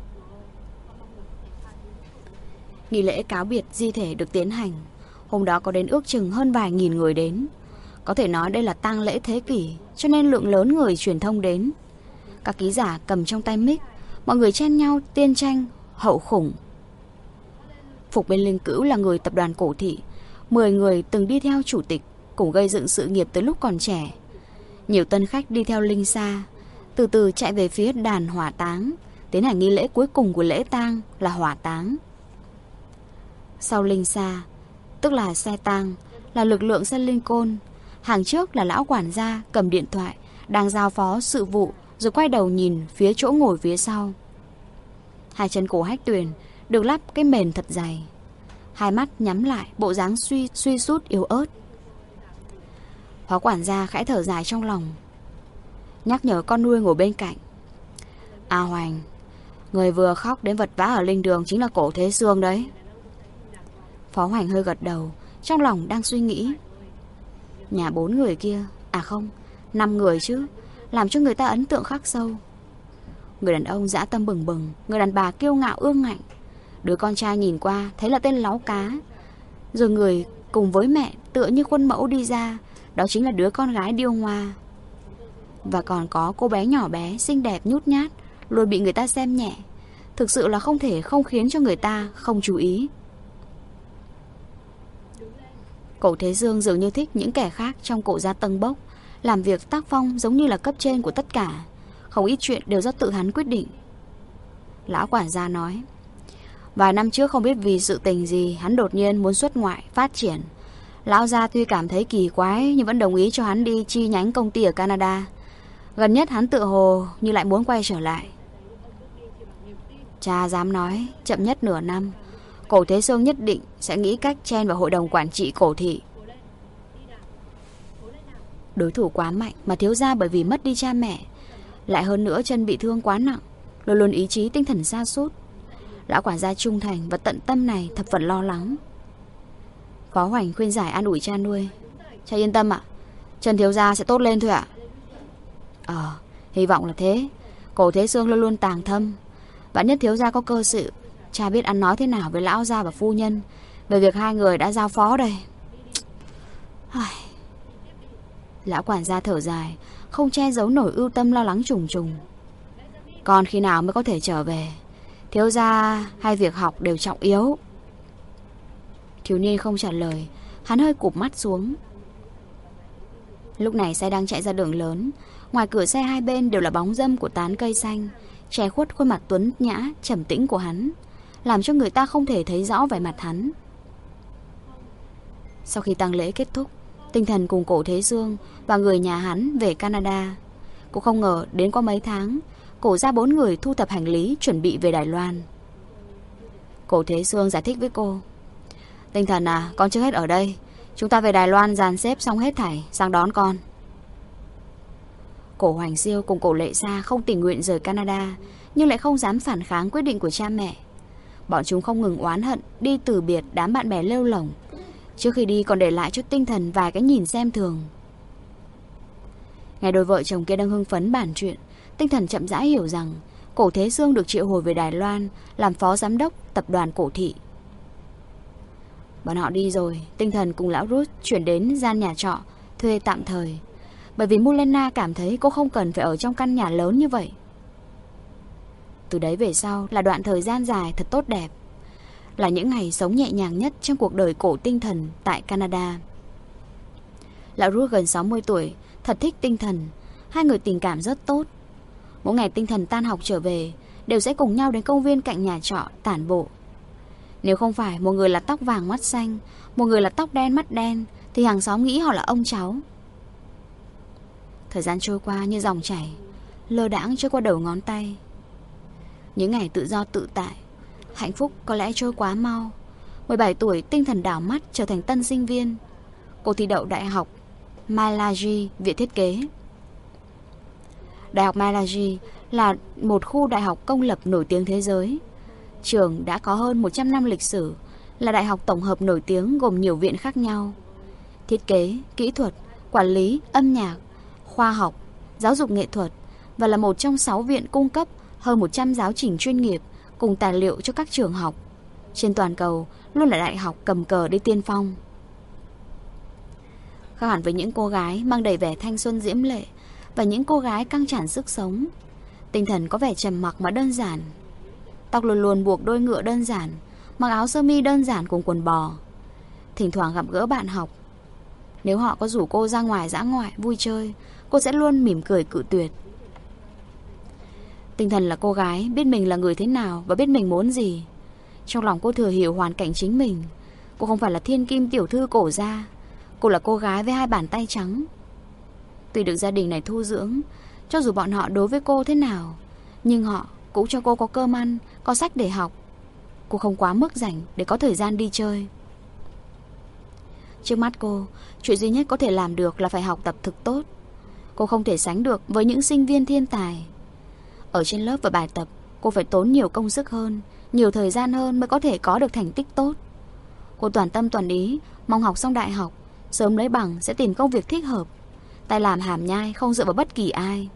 Nghi lễ cáo biệt di thể được tiến hành. Hôm đó có đến ước chừng hơn vài nghìn người đến. Có thể nói đây là tang lễ thế kỷ, cho nên lượng lớn người truyền thông đến. Các ký giả cầm trong tay mic, mọi người chen nhau tiên tranh hậu khủng. Phục bên Linh Cữu là người tập đoàn Cổ thị, 10 người từng đi theo chủ tịch, cùng gây dựng sự nghiệp từ lúc còn trẻ. Nhiều tân khách đi theo Linh Sa, từ từ chạy về phía đàn hỏa táng, tiến hành nghi lễ cuối cùng của lễ tang là hỏa táng. Sau Linh Sa, tức là xe tang, là lực lượng xe Lincoln. Hàng trước là lão quản gia cầm điện thoại, đang giao phó sự vụ, rồi quay đầu nhìn phía chỗ ngồi phía sau. Hai chân Cổ Hách Tuyền được lắp cái mền thật dày, hai mắt nhắm lại, bộ dáng suy sút yếu ớt. Phó quản gia khẽ thở dài trong lòng, nhắc nhở con nuôi ngồi bên cạnh: A Hoành, người vừa khóc đến vật vã ở linh đường chính là Cổ Thế Sương đấy. Phó Hoành hơi gật đầu, trong lòng đang suy nghĩ. Nhà 4 người kia, à không, 5 người chứ, làm cho người ta ấn tượng khắc sâu. Người đàn ông dã tâm bừng bừng, người đàn bà kiêu ngạo ương ngạnh. Đứa con trai nhìn qua thấy là tên Láu Cá. Rồi người cùng với mẹ tựa như khuôn mẫu đi ra, đó chính là đứa con gái điêu ngoa. Và còn có cô bé nhỏ bé, xinh đẹp nhút nhát, luôn bị người ta xem nhẹ. Thực sự là không thể không khiến cho người ta không chú ý. Cổ Thế Dương dường như thích những kẻ khác trong cổ gia Tân Bốc, làm việc tác phong giống như là cấp trên của tất cả. Không ít chuyện đều do tự hắn quyết định. Lão quản gia nói, vài năm trước không biết vì sự tình gì hắn đột nhiên muốn xuất ngoại phát triển. Lão gia tuy cảm thấy kỳ quái nhưng vẫn đồng ý cho hắn đi chi nhánh công ty ở Canada. Gần nhất hắn tự hồ như lại muốn quay trở lại. Cha dám nói chậm nhất nửa năm, Cổ Thế Sương nhất định sẽ nghĩ cách chen vào hội đồng quản trị Cổ thị. Đối thủ quá mạnh mà thiếu gia bởi vì mất đi cha mẹ, lại hơn nữa chân bị thương quá nặng, luôn luôn ý chí tinh thần sa sút. Lão quản gia trung thành và tận tâm này thập phần lo lắng. Phó Hoành khuyên giải an ủi cha nuôi, cha yên tâm ạ, Trần thiếu gia sẽ tốt lên thôi ạ. Hy vọng là thế. Cổ Thế Sương luôn luôn tàng thâm, vạn nhất thiếu gia có cơ sự, cha biết ăn nói thế nào với lão gia và phu nhân về việc hai người đã giao phó đây. Lão quản gia thở dài, không che giấu nổi ưu tâm lo lắng trùng trùng. Còn khi nào mới có thể trở về? Thiếu gia hay việc học đều trọng yếu. Thiếu niên không trả lời, hắn hơi cụp mắt xuống. Lúc này xe đang chạy ra đường lớn. Ngoài cửa xe hai bên đều là bóng râm của tán cây xanh, che khuất khuôn mặt tuấn nhã trầm tĩnh của hắn, làm cho người ta không thể thấy rõ vẻ mặt hắn. Sau khi tang lễ kết thúc, Tinh Thần cùng Cổ Thế Dương và người nhà hắn về Canada. Cũng không ngờ đến qua mấy tháng, Cổ gia 4 người thu thập hành lý chuẩn bị về Đài Loan. Cổ Thế Dương giải thích với cô, Tinh Thần à, con chưa hết ở đây, chúng ta về Đài Loan dàn xếp xong hết thảy sang đón con. Cổ Hoành Siêu cùng Cổ Lệ Sa không tình nguyện rời Canada, nhưng lại không dám phản kháng quyết định của cha mẹ. Bọn chúng không ngừng oán hận đi từ biệt đám bạn bè lêu lổng, trước khi đi còn để lại cho Tinh Thần vài cái nhìn xem thường. Ngày đôi vợ chồng kia đang hưng phấn bàn chuyện, Tinh Thần chậm rãi hiểu rằng Cổ Thế Dương được triệu hồi về Đài Loan làm phó giám đốc tập đoàn Cổ thị. Bọn họ đi rồi, Tinh Thần cùng lão Ruth chuyển đến gian nhà trọ thuê tạm thời, bởi vì Mulena cảm thấy cô không cần phải ở trong căn nhà lớn như vậy. Từ đấy về sau là đoạn thời gian dài thật tốt đẹp, là những ngày sống nhẹ nhàng nhất trong cuộc đời Cổ Tinh Thần tại Canada. Lão Ruth gần 60 tuổi, thật thích Tinh Thần, hai người tình cảm rất tốt. Mỗi ngày Tinh Thần tan học trở về đều sẽ cùng nhau đến công viên cạnh nhà trọ tản bộ. Nếu không phải một người là tóc vàng mắt xanh, một người là tóc đen mắt đen, thì hàng xóm nghĩ họ là ông cháu. Thời gian trôi qua như dòng chảy, lơ đãng trôi qua đầu ngón tay. Những ngày tự do tự tại, hạnh phúc có lẽ trôi quá mau. 17 tuổi Tinh Thần đảo mắt trở thành tân sinh viên. Cô thi đậu đại học Malaji viện thiết kế. Đại học Malaji là một khu đại học công lập nổi tiếng thế giới. Trường đã có hơn 100 năm lịch sử, là đại học tổng hợp nổi tiếng gồm nhiều viện khác nhau. Thiết kế, kỹ thuật, quản lý, âm nhạc, khoa học, giáo dục nghệ thuật, và là một trong 6 viện cung cấp hơn 100 giáo trình chuyên nghiệp cùng tài liệu cho các trường học. Trên toàn cầu luôn là đại học cầm cờ đi tiên phong. Khác hẳn với những cô gái mang đầy vẻ thanh xuân diễm lệ và những cô gái căng tràn sức sống, Tinh Thần có vẻ trầm mặc mà đơn giản. Tóc luôn luôn buộc đôi ngựa đơn giản, mặc áo sơ mi đơn giản cùng quần bò. Thỉnh thoảng gặp gỡ bạn học, nếu họ có rủ cô ra ngoài dã ngoại vui chơi, cô sẽ luôn mỉm cười cự tuyệt. Tinh Thần là cô gái biết mình là người thế nào và biết mình muốn gì. Trong lòng cô thừa hiểu hoàn cảnh chính mình. Cô không phải là thiên kim tiểu thư Cổ gia, cô là cô gái với hai bàn tay trắng. Tuy được gia đình này thu dưỡng, cho dù bọn họ đối với cô thế nào, nhưng họ cũng cho cô có cơm ăn, có sách để học. Cô không quá mức rảnh để có thời gian đi chơi. Trước mắt cô, chuyện duy nhất có thể làm được là phải học tập thực tốt. Cô không thể sánh được với những sinh viên thiên tài. Ở trên lớp và bài tập, cô phải tốn nhiều công sức hơn, nhiều thời gian hơn mới có thể có được thành tích tốt. Cô toàn tâm toàn ý Mong học xong đại học, sớm lấy bằng sẽ tìm công việc thích hợp, tay làm hàm nhai, không dựa vào bất kỳ ai.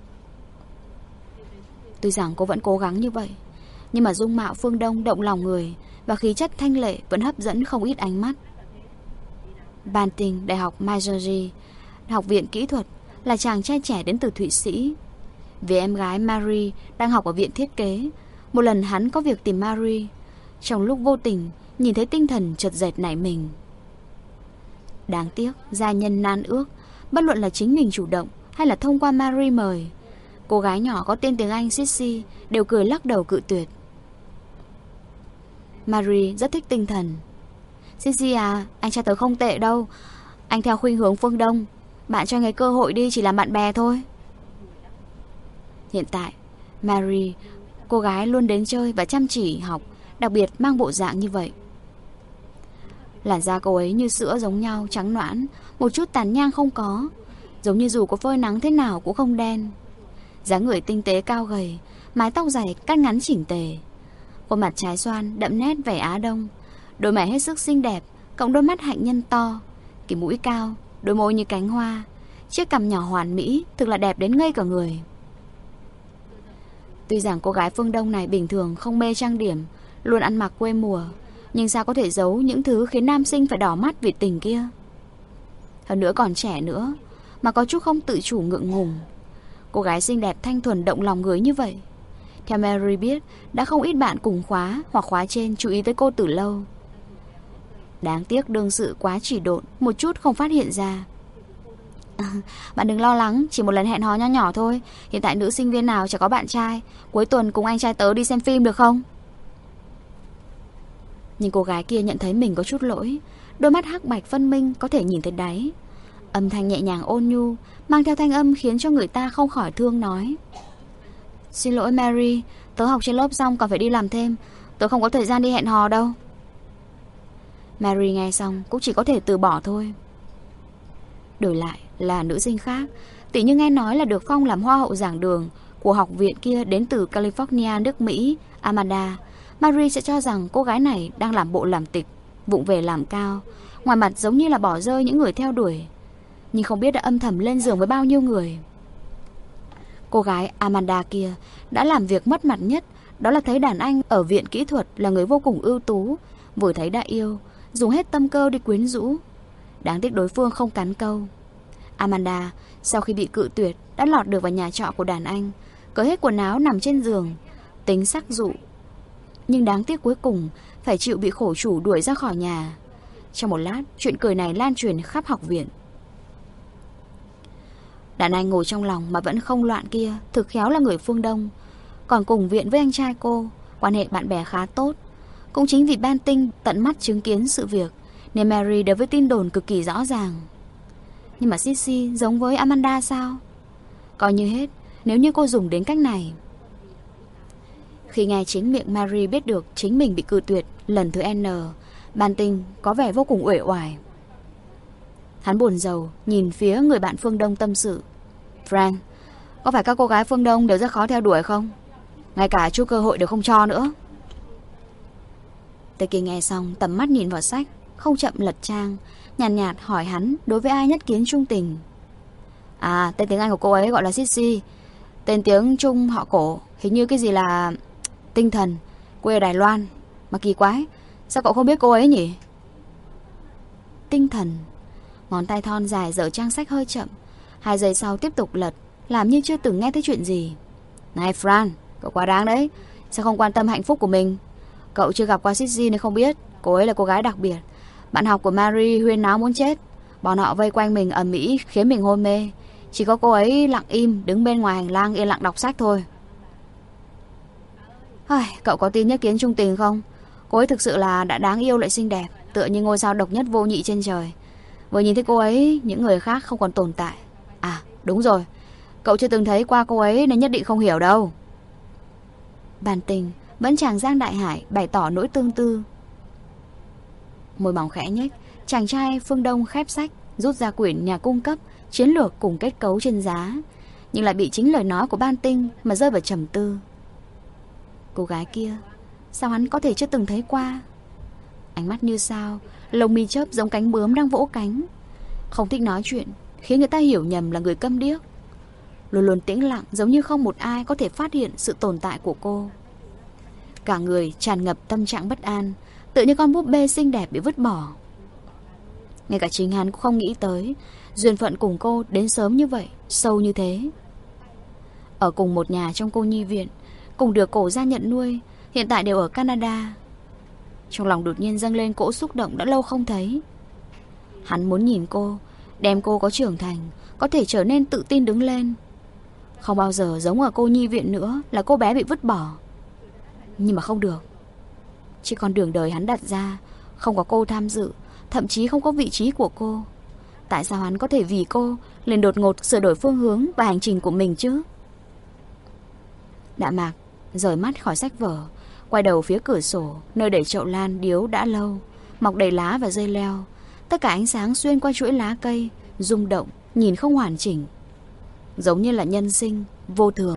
Tuy rằng cô vẫn cố gắng như vậy, nhưng mà dung mạo phương Đông động lòng người và khí chất thanh lệ vẫn hấp dẫn không ít ánh mắt. Banting, Đại học Missouri, Học viện Kỹ thuật, là chàng trai trẻ đến từ Thụy Sĩ. Vì em gái Marie đang học ở viện thiết kế, một lần hắn có việc tìm Marie. Trong lúc vô tình nhìn thấy Tinh Thần chợt dệt nảy mình. Đáng tiếc gia nhân nan ước, bất luận là chính mình chủ động hay là thông qua Marie mời, cô gái nhỏ có tên tiếng Anh Sissy đều cười lắc đầu cự tuyệt. Marie rất thích Tinh Thần. Sissy à, anh trai tớ không tệ đâu, anh theo khuynh hướng phương Đông, bạn cho anh ấy cơ hội đi, chỉ làm bạn bè thôi. Hiện tại Marie, cô gái luôn đến chơi và chăm chỉ học, đặc biệt mang bộ dạng như vậy. Làn da cô ấy như sữa giống nhau, trắng nõn, một chút tàn nhang không có, giống như dù có phơi nắng thế nào cũng không đen. Dáng người tinh tế cao gầy, mái tóc dài cắt ngắn chỉnh tề, khuôn mặt trái xoan đậm nét vẻ Á Đông, đôi mày hết sức xinh đẹp, cộng đôi mắt hạnh nhân to, cái mũi cao, đôi môi như cánh hoa, chiếc cằm nhỏ hoàn mỹ, thực là đẹp đến ngây cả người. Tuy rằng cô gái phương Đông này bình thường không mê trang điểm, luôn ăn mặc quê mùa, nhưng sao có thể giấu những thứ khiến nam sinh phải đỏ mắt vì tình kia. Hơn nữa còn trẻ nữa, mà có chút không tự chủ ngượng ngùng. Cô gái xinh đẹp thanh thuần động lòng người như vậy. Theo Mary biết, đã không ít bạn cùng khóa hoặc khóa trên chú ý tới cô từ lâu. Đáng tiếc đương sự quá chỉ độn, một chút không phát hiện ra. Bạn đừng lo lắng, chỉ một lần hẹn hò nho nhỏ thôi. Hiện tại nữ sinh viên nào chả có bạn trai. Cuối tuần cùng anh trai tớ đi xem phim được không? Nhưng cô gái kia nhận thấy mình có chút lỗi. Đôi mắt hắc bạch phân minh, có thể nhìn thấy đáy. Âm thanh nhẹ nhàng ôn nhu, mang theo thanh âm khiến cho người ta không khỏi thương nói: Xin lỗi Mary, tớ học trên lớp xong còn phải đi làm thêm, tớ không có thời gian đi hẹn hò đâu. Mary nghe xong cũng chỉ có thể từ bỏ thôi. Đổi lại là nữ sinh khác, tỉ như nghe nói là được phong làm hoa hậu giảng đường của học viện kia đến từ California, nước Mỹ, Amanda, Marie sẽ cho rằng cô gái này đang làm bộ làm tịch, vụng về làm cao, ngoài mặt giống như là bỏ rơi những người theo đuổi, nhưng không biết đã âm thầm lên giường với bao nhiêu người. Cô gái Amanda kia đã làm việc mất mặt nhất, đó là thấy đàn anh ở viện kỹ thuật là người vô cùng ưu tú, vừa thấy đã yêu, dùng hết tâm cơ đi quyến rũ. Đáng tiếc đối phương không cắn câu. Amanda sau khi bị cự tuyệt đã lọt được vào nhà trọ của đàn anh, cởi hết quần áo nằm trên giường, tính sắc dụ. Nhưng đáng tiếc cuối cùng phải chịu bị khổ chủ đuổi ra khỏi nhà. Trong một lát, chuyện cười này lan truyền khắp học viện. Đàn anh ngồi trong lòng mà vẫn không loạn kia thực khéo là người phương Đông, còn cùng viện với anh trai cô, quan hệ bạn bè khá tốt. Cũng chính vì Banting tận mắt chứng kiến sự việc nên Mary đối với tin đồn cực kỳ rõ ràng. Nhưng mà Sissy giống với Amanda sao? Coi như hết nếu như cô dùng đến cách này. Khi nghe chính miệng Mary biết được chính mình bị cự tuyệt lần thứ N, Banting có vẻ vô cùng uể oải. Hắn buồn rầu nhìn phía người bạn phương Đông tâm sự: Frank, có phải các cô gái phương Đông đều rất khó theo đuổi không? Ngay cả chút cơ hội đều không cho nữa. Tề Kỳ nghe xong tầm mắt nhìn vào sách, không chậm lật trang, nhàn nhạt hỏi hắn đối với ai nhất kiến trung tình. À, tên tiếng Anh của cô ấy gọi là Sissy, tên tiếng Trung họ Cổ, hình như cái gì là Tinh Thần, quê ở Đài Loan. Mà kỳ quái, sao cậu không biết cô ấy nhỉ? Tinh Thần. Ngón tay thon dài dở trang sách hơi chậm, 2 giây sau tiếp tục lật, làm như chưa từng nghe thấy chuyện gì. Này Fran, cậu quá đáng đấy. Sao không quan tâm hạnh phúc của mình? Cậu chưa gặp qua Sissy nên không biết. Cô ấy là cô gái đặc biệt. Bạn học của Marie huyên náo muốn chết. Bọn họ vây quanh mình ầm ĩ khiến mình hôn mê. Chỉ có cô ấy lặng im đứng bên ngoài hành lang yên lặng đọc sách thôi. Cậu có tin nhất kiến trung tình không? Cô ấy thực sự là đã đáng yêu lại xinh đẹp, tựa như ngôi sao độc nhất vô nhị trên trời. Vừa nhìn thấy cô ấy, những người khác không còn tồn tại. À đúng rồi, cậu chưa từng thấy qua cô ấy nên nhất định không hiểu đâu. Bản tình vẫn chàng Giang Đại Hải bày tỏ nỗi tương tư. Môi mỏng khẽ nhếch, chàng trai phương Đông khép sách, rút ra quyển nhà cung cấp, chiến lược cùng kết cấu trên giá, nhưng lại bị chính lời nói của Ban Tinh mà rơi vào trầm tư. Cô gái kia, sao hắn có thể chưa từng thấy qua? Ánh mắt như sao, lông mi chớp giống cánh bướm đang vỗ cánh. Không thích nói chuyện, khiến người ta hiểu nhầm là người câm điếc. Luôn luôn tĩnh lặng, giống như không một ai có thể phát hiện sự tồn tại của cô. Cả người tràn ngập tâm trạng bất an, tựa như con búp bê xinh đẹp bị vứt bỏ. Ngay cả chính hắn cũng không nghĩ tới duyên phận cùng cô đến sớm như vậy, sâu như thế. Ở cùng một nhà trong cô nhi viện, cùng được cổ gia nhận nuôi, hiện tại đều ở Canada. Trong lòng đột nhiên dâng lên cỗ xúc động đã lâu không thấy. Hắn muốn nhìn cô, đem cô có trưởng thành, có thể trở nên tự tin đứng lên. Không bao giờ giống ở cô nhi viện nữa, là cô bé bị vứt bỏ. Nhưng mà không được. Chỉ con đường đời hắn đặt ra, không có cô tham dự, thậm chí không có vị trí của cô. Tại sao hắn có thể vì cô liền đột ngột sửa đổi phương hướng và hành trình của mình chứ? Đạm Mạc rời mắt khỏi sách vở, quay đầu phía cửa sổ, nơi để chậu lan điếu đã lâu, mọc đầy lá và dây leo. Tất cả ánh sáng xuyên qua chuỗi lá cây, rung động, nhìn không hoàn chỉnh, giống như là nhân sinh, vô thường.